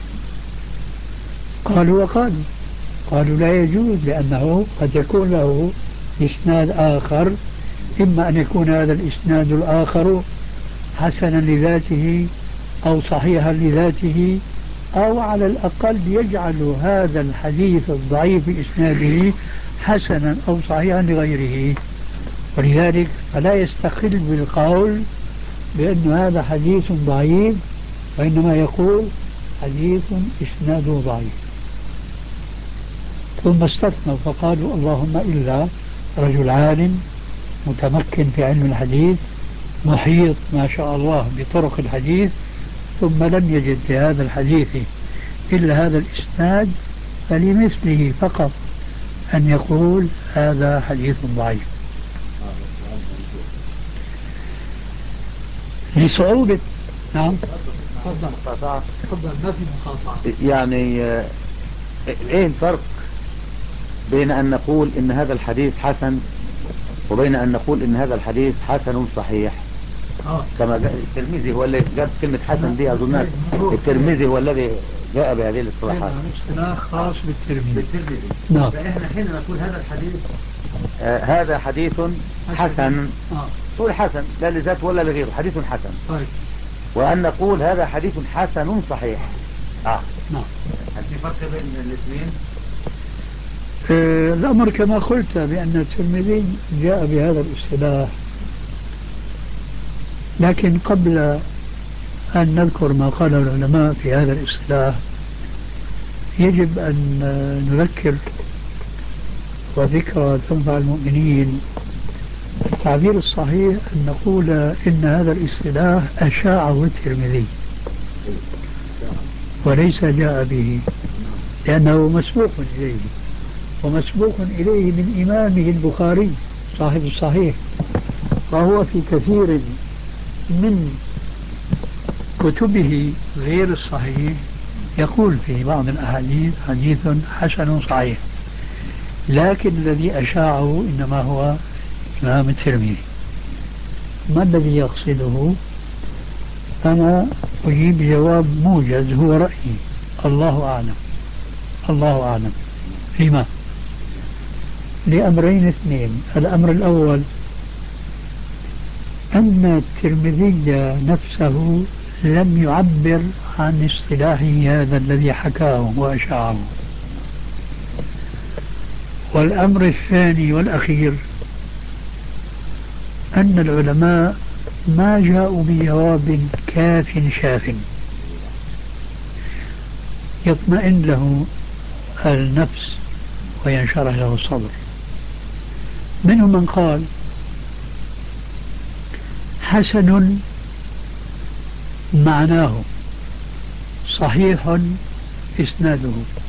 قالوا قالوا لا يجوز، لأنه قد يكون له إسناد آخر، إما أن يكون هذا الإسناد الآخر حسنا لذاته أو صحيحا لذاته، أو على الأقل يجعل هذا الحديث الضعيف بإسناده حسنا أو صحيحا لغيره. ولذلك فلا يستقل بالقول بأن هذا حديث ضعيف، وإنما يقول حديث إسناده ضعيف. ثم استثنوا فقالوا اللهم إلا رجل عالم متمكن في علم الحديث محيط ما شاء الله بطرق الحديث ثم لم يجد في هذا الحديث إلا هذا الإسناد، فلمثله فقط أن يقول هذا حديث ضعيف. لصعوبة. نعم تفضل ما في مقاطعة. يعني ايه الفرق بين ان نقول ان هذا الحديث حسن وبين ان نقول ان هذا الحديث حسن صحيح؟ كما جاء الترمذي هو اللي جاب كلمة حسن دي أظن الترمذي هو الذي جاء بهذه الاصطلاحات. اصطلاح خاص بالترمذي. نعم. فإحنا حين نقول هذا الحديث هذا حديث حسن تقول حسن لا لذات ولا لغيره، حديث حسن. طيب. وأن نقول هذا حديث حسن صحيح. نعم. هل في فرق بين الاثنين؟ الأمر كما قلت بأن الترمذي جاء بهذا الاصطلاح، لكن قبل أن نذكر ما قاله العلماء في هذا الاصطلاح يجب أن نذكر وذكرى تنفع المؤمنين. التعبير الصحيح أن نقول إن هذا الاصطلاح أشاعه الترمذي وليس جاء به، لأنه مسبوق إليه، ومسبوق إليه من إمامه البخاري صاحب الصحيح، وهو في كثير من كتبه غير الصحيح يقول في بعض الأحاديث حديث حسن صحيح، لكن الذي أشاعه إنما هو الإمام الترمذي. ما الذي يقصده؟ أنا أجيب جواب موجز هو رأيي، الله أعلم. الله أعلم. لما؟ لأمرين اثنين. الأمر الأول أن الترمذي نفسه لم يعبر عن اصطلاحه هذا الذي حكاه وأشاعه. والأمر الثاني والأخير أن العلماء ما جاءوا بجواب كاف شاف يطمئن له النفس وينشرح له الصدر. منهم من قال حسن معناه صحيح إسناده،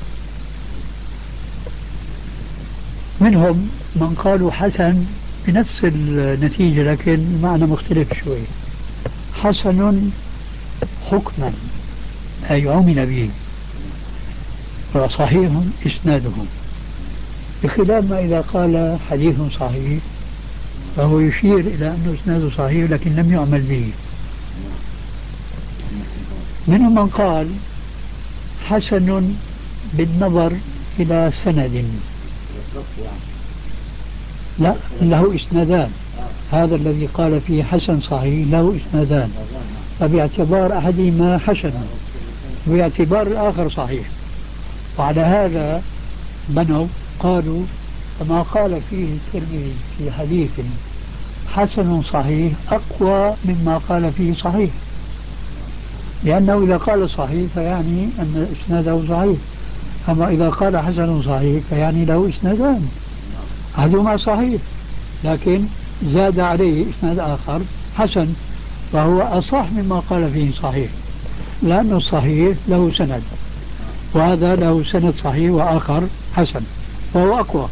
منهم من قالوا حسن بنفس النتيجة لكن المعنى مختلف شوي، حسن حكما أي عمل به، وصحيح إسناده، بخلاف ما إذا قال حديث صحيح فهو يشير إلى أنه إسناده صحيح لكن لم يعمل به. منهم من قال حسن بالنظر إلى سند، لا له إسنادان، هذا الذي قال فيه حسن صحيح له إسنادان، فباعتبار أحدهما حسن وباعتبار الآخر صحيح. وعلى هذا بنوا قالوا كما قال فيه الترمذي في حديث حسن صحيح أقوى مما قال فيه صحيح، لأنه إذا قال صحيح فيعني أن إسناده صحيح، أما إذا قال حسن صحيح فيعني له إسنادان، أحدهما صحيح لكن زاد عليه إسناد آخر حسن، فهو أصح مما قال فيه صحيح، لأنه الصحيح له سند وهذا له سند صحيح وآخر حسن فهو أقوى.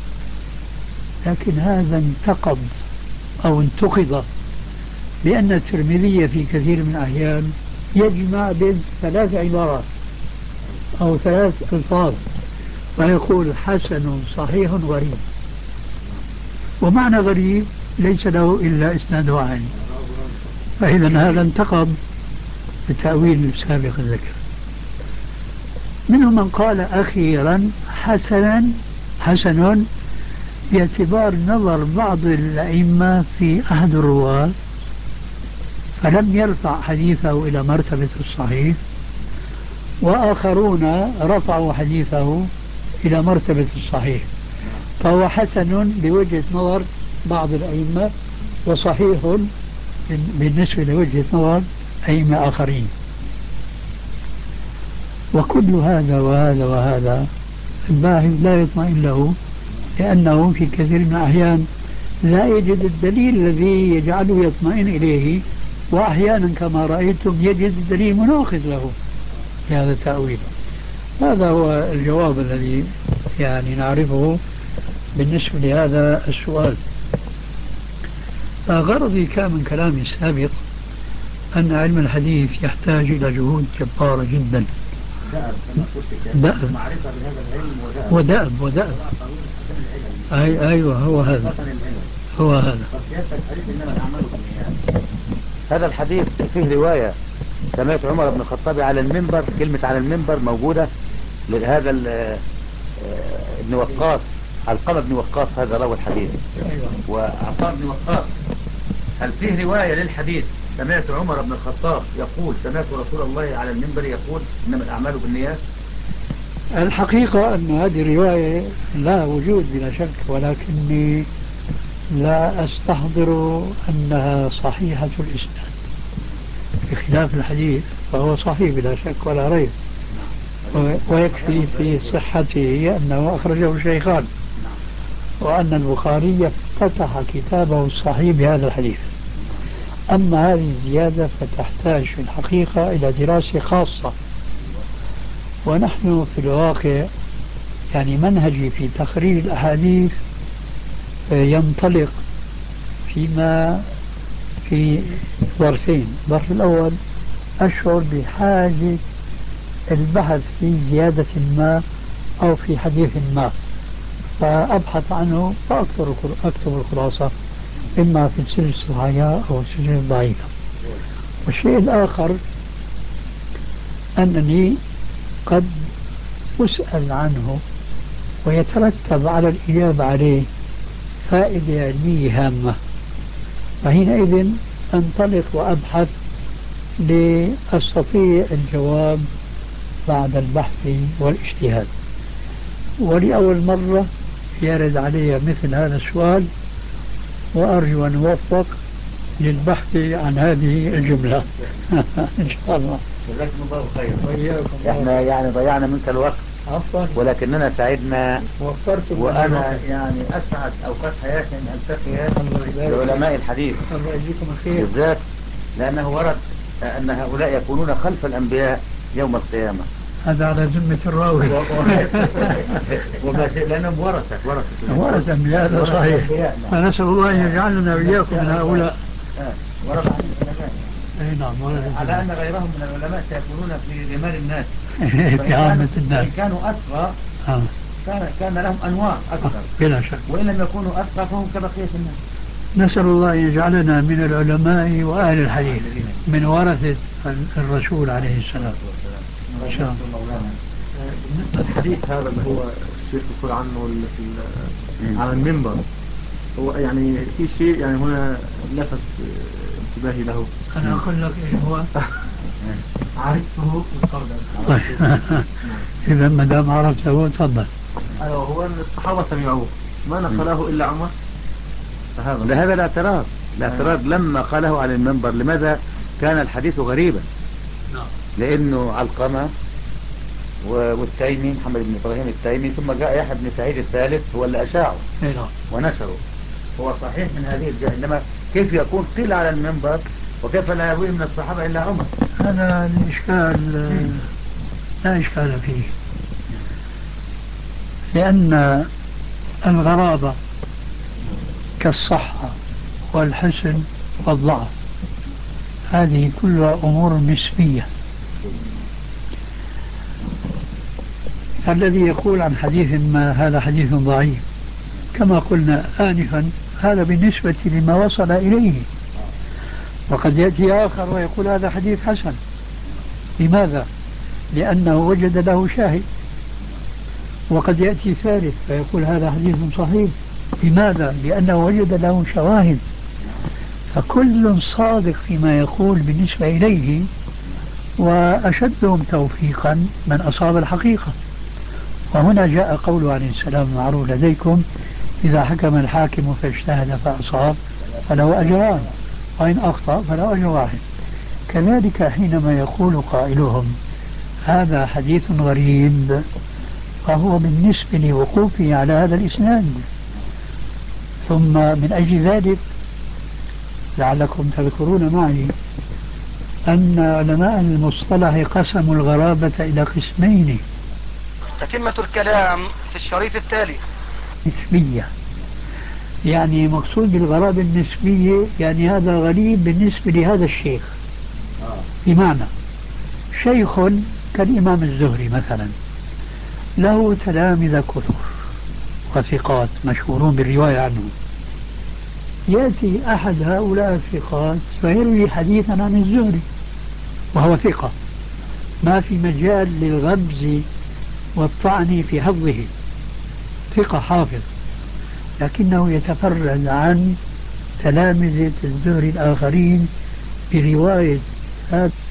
لكن هذا انتقد أو انتقد لأن الترمذي في كثير من الأحيان يجمع بين ثلاث عبارات أو ثلاث ألفاظ ويقول حسن صحيح غريب، ومعنى غريب ليس له إلا إسناد واحد، فإذا هذا انتقد بالتأويل السابق الذكر. منهم من قال أخيرا حسن باعتبار نظر بعض الأئمة في أحد الرواة فلم يرفع حديثه إلى مرتبة الصحيح، وآخرون رفعوا حديثه إلى مرتبة الصحيح، فهو حسن بوجهة نظر بعض الأئمة وصحيح بالنسبة لوجهة نظر أئمة آخرين. وكل هذا وهذا وهذا الباحث لا يطمئن له، لأنه في كثير من الأحيان لا يجد الدليل الذي يجعله يطمئن إليه، وأحيانا كما رأيتم يجد الدليل مناقض له في هذا التأويل. هذا هو الجواب الذي يعني نعرفه بالنسبة لهذا السؤال. فغرضي كان من كلامي السابق أن علم الحديث يحتاج إلى جهود جبارة جدا، دأب ودأب أيوة هو هذا هذا الحديث فيه رواية سمعت عمر بن الخطاب على المنبر، كلمة على المنبر موجودة لهذا ابن وقاص، علقمة بن وقاص هذا روى الحديث. وعطاء بن وقاص هل فيه رواية للحديث سمعت عمر بن الخطاب يقول سمعت رسول الله على المنبر يقول إنما الأعمال بالنيات؟ الحقيقة أن هذه رواية لا وجود بلا شك، ولكني لا أستحضر أنها صحيحة الإسناد، بخلاف الحديث فهو صحيح بلا شك ولا ريب، ويكفي في صحته أنه أخرجه الشيخان، وأن البخاري افتتح كتابه الصحيح بهذا الحديث. أما هذه الزيادة فتحتاج في الحقيقة إلى دراسة خاصة، ونحن في الواقع يعني منهجي في تخريج الأحاديث ينطلق فيما في ظرفين. الظرف الأول أشعر بحاجة البحث في زيادة ما أو في حديث ما، فأبحث عنه فأكتب الخلاصة إما في السلسلة الصحيحة أو السلسلة الضعيفة. والشيء الآخر أنني قد أسأل عنه ويترتب على الإجابة عليه فائدة علمية هامة، فحينئذ أنطلق وأبحث لأستطيع الجواب بعد البحث والاجتهاد. ولأول مرة يرد علي مثل هذا السؤال، وأرجو أن أوفق للبحث عن هذه الجملة إن شاء الله. جزاكم الله خير. احنا يعني ضيعنا منك الوقت عفوا، ولكننا سعدنا وأنا يعني أسعد أوقات حياتي أن ألتقي بعلماء الحديث. الله يجزيكم الخير. بالذات لأنه ورد أن هؤلاء يكونون خلف الأنبياء يوم القيامة. هذا على ذمة الراوي. لأنهم ورثة أنبياء، هذا صحيح. فنسأل الله أن يجعلنا وإياكم من هؤلاء. ورثة عن العلماء. أي نعم. على أن غيرهم من العلماء سيكونون في غمار الناس. في عامة الناس. إن كانوا أتقى كان لهم أنوار أكثر بلا شك. وإن لم يكونوا أتقى فهم كبقية الناس. نسأل الله أن يجعلنا من العلماء وأهل الحديث، من ورثة الرسول عليه السلام. إن شاء الله. بالنسبة للحديث هذا اللي هو الشيخ يقول عنه على المنبر، هو يعني في شيء يعني هنا لفت انتباهي له. أنا أقول لك إيش هو. عرفته طيب. إذا ما دام عرفته تفضل. أيوه، هو الصحابة سمعوه ما نقله إلا عمر، لهذا الاعتراض لما قاله على المنبر. لماذا كان الحديث غريبا؟ لأنه علقمة والتيمي محمد بن إبراهيم التيمي، ثم جاء يحيى بن سعيد الثالث هو اللي أشاعه ونشره. هو صحيح من هذه الجهة، إنما كيف يكون قيل على المنبر وكيف لا يروي من الصحابة إلا عمر؟ هذا الإشكال لا إشكال فيه، لأن الغرابة كالصحة والحسن والضعف هذه كلها أمور نسبية. الذي يقول عن حديث ما هذا حديث ضعيف كما قلنا آنفا هذا بالنسبة لما وصل إليه، وقد يأتي آخر ويقول هذا حديث حسن. لماذا؟ لأنه وجد له شاهد. وقد يأتي ثالث فيقول هذا حديث صحيح. لماذا؟ لأنه وجد له شواهد. فكل صادق فيما يقول بالنسبة إليه، وأشدهم توفيقا من أصاب الحقيقة. وهنا جاء قوله عليه السلام معروف لديكم: إذا حكم الحاكم فاجتهد فأصاب فله أجران، وإن أخطأ فله أجر واحد. كذلك حينما يقول قائلهم هذا حديث غريب، فهو بالنسبة لوقوفه على هذا الإسناد. ثم من أجل ذلك لعلكم تذكرون معي أن علماء المصطلح قسموا الغرابة إلى قسمين. تتمة الكلام في الشريط التالي. نسبية، يعني مقصود بالغرابة النسبية يعني هذا غريب بالنسبة لهذا الشيخ. بمعنى شيخ كالإمام الزهري مثلا له تلامذة كثر وثقات مشهورون بالرواية عنه، يأتي أحد هؤلاء الثقات فيروي حديثا عن الزهري وهو ثقة، ما في مجال للغمز والطعن في حفظه، ثقة حافظ، لكنه يتفرد عن تلامذة الزهري الآخرين برواية هذا